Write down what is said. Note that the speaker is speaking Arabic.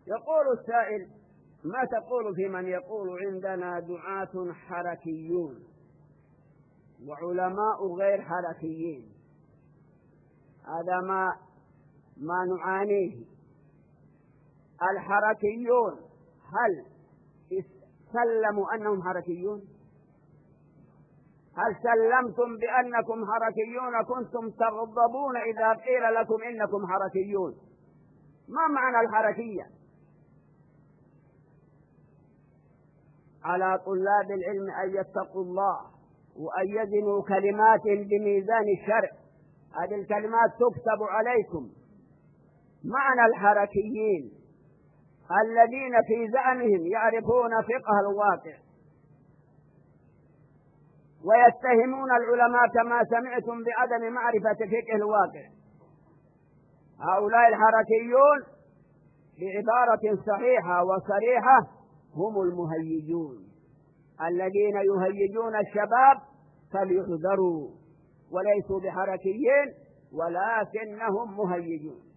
يقول السائل: ما تقول في من يقول عندنا دعاة حركيون وعلماء غير حركيين؟ هذا ما نعانيه. الحركيون هل سلموا أنهم حركيون؟ هل سلمتم بأنكم حركيون؟ كنتم تغضبون إذا قيل لكم إنكم حركيون. ما معنى الحركية؟ على طلاب العلم أن يتقوا الله وأن يزنوا كلمات بميزان الشرع. هذه الكلمات تكتب عليكم. معنى الحركيين الذين في زعمهم يعرفون فقه الواقع ويتهمون العلماء كما سمعتم بعدم معرفة فقه الواقع. هؤلاء الحركيون بعبارة صحيحة وصريحة هم المهيجون الذين يهيجون الشباب فليحذروا، وليسوا بحركيين ولكنهم مهيجون.